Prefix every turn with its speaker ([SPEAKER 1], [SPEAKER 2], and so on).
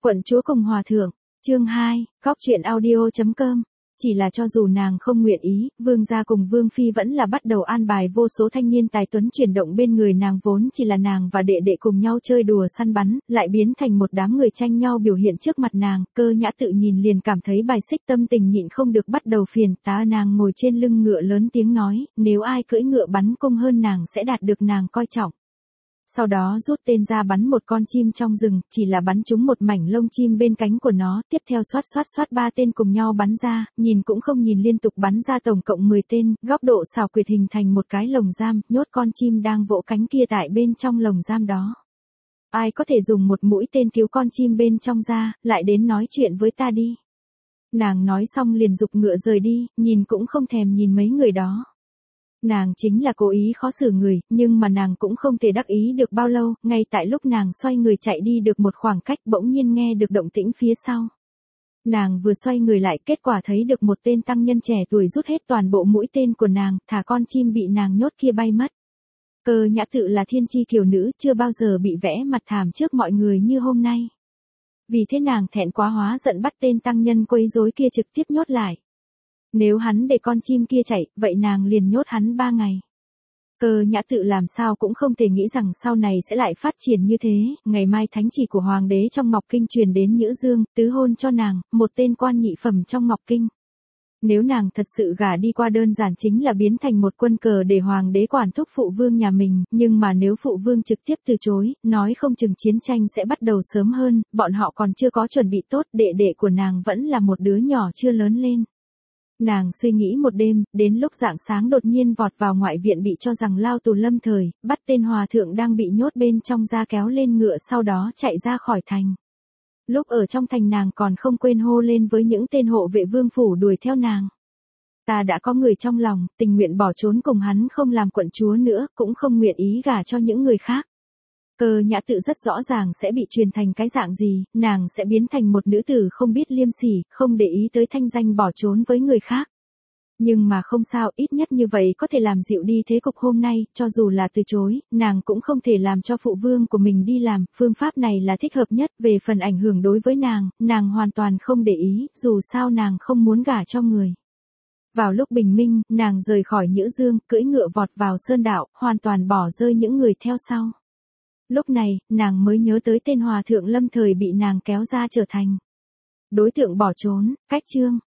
[SPEAKER 1] Quận chúa cùng hòa thượng, chương 2, góc truyện audio.com. Chỉ là cho dù nàng không nguyện ý, vương gia cùng vương phi vẫn là bắt đầu an bài vô số thanh niên tài tuấn chuyển động bên người nàng, vốn chỉ là nàng và đệ đệ cùng nhau chơi đùa săn bắn, lại biến thành một đám người tranh nhau biểu hiện trước mặt nàng. Cơ Nhã tự nhìn liền cảm thấy bài xích, tâm tình nhịn không được bắt đầu phiền. Nàng ngồi trên lưng ngựa lớn tiếng nói, nếu ai cưỡi ngựa bắn cung hơn nàng sẽ đạt được nàng coi trọng. Sau đó rút tên ra bắn một con chim trong rừng, chỉ là bắn trúng một mảnh lông chim bên cánh của nó, tiếp theo xoát 3 tên cùng nhau bắn ra, nhìn cũng không nhìn liên tục bắn ra tổng cộng 10 tên, góc độ xảo quyệt hình thành một cái lồng giam, nhốt con chim đang vỗ cánh kia tại bên trong lồng giam đó. Ai có thể dùng một mũi tên cứu con chim bên trong ra, lại đến nói chuyện với ta đi. Nàng nói xong liền giục ngựa rời đi, nhìn cũng không thèm nhìn mấy người đó. Nàng chính là cố ý khó xử người, nhưng mà nàng cũng không thể đắc ý được bao lâu, ngay tại lúc nàng xoay người chạy đi được một khoảng cách bỗng nhiên nghe được động tĩnh phía sau. Nàng vừa xoay người lại, kết quả thấy được một tên tăng nhân trẻ tuổi rút hết toàn bộ mũi tên của nàng, thả con chim bị nàng nhốt kia bay mất. Cơ Nhã tự là thiên chi kiều nữ, chưa bao giờ bị vẽ mặt thảm trước mọi người như hôm nay. Vì thế nàng thẹn quá hóa giận bắt tên tăng nhân quấy rối kia trực tiếp nhốt lại. Nếu hắn để con chim kia chạy, vậy nàng liền nhốt hắn 3 ngày. Cơ Nhã tự làm sao cũng không thể nghĩ rằng sau này sẽ lại phát triển như thế, ngày mai thánh chỉ của hoàng đế trong Ngọc Kinh truyền đến Nhữ Dương, tứ hôn cho nàng, một tên quan nhị phẩm trong Ngọc Kinh. Nếu nàng thật sự gả đi qua đơn giản chính là biến thành một quân cờ để hoàng đế quản thúc phụ vương nhà mình, nhưng mà nếu phụ vương trực tiếp từ chối, nói không chừng chiến tranh sẽ bắt đầu sớm hơn, bọn họ còn chưa có chuẩn bị tốt, đệ đệ của nàng vẫn là một đứa nhỏ chưa lớn lên. Nàng suy nghĩ một đêm, đến lúc rạng sáng đột nhiên vọt vào ngoại viện bị cho rằng lao tù lâm thời, bắt tên hòa thượng đang bị nhốt bên trong ra kéo lên ngựa, sau đó chạy ra khỏi thành. Lúc ở trong thành nàng còn không quên hô lên với những tên hộ vệ vương phủ đuổi theo nàng. Ta đã có người trong lòng, tình nguyện bỏ trốn cùng hắn, không làm quận chúa nữa, cũng không nguyện ý gả cho những người khác. Cơ Nhã tự rất rõ ràng sẽ bị truyền thành cái dạng gì, nàng sẽ biến thành một nữ tử không biết liêm sỉ, không để ý tới thanh danh, bỏ trốn với người khác. Nhưng mà không sao, ít nhất như vậy có thể làm dịu đi thế cục hôm nay, cho dù là từ chối, nàng cũng không thể làm cho phụ vương của mình đi làm, phương pháp này là thích hợp nhất. Về phần ảnh hưởng đối với nàng hoàn toàn không để ý, dù sao nàng không muốn gả cho người. Vào lúc bình minh, nàng rời khỏi Nhữ Dương, cưỡi ngựa vọt vào sơn đạo, hoàn toàn bỏ rơi những người theo sau. Lúc này, nàng mới nhớ tới tên hòa thượng lâm thời bị nàng kéo ra trở thành đối tượng bỏ trốn. Cách chương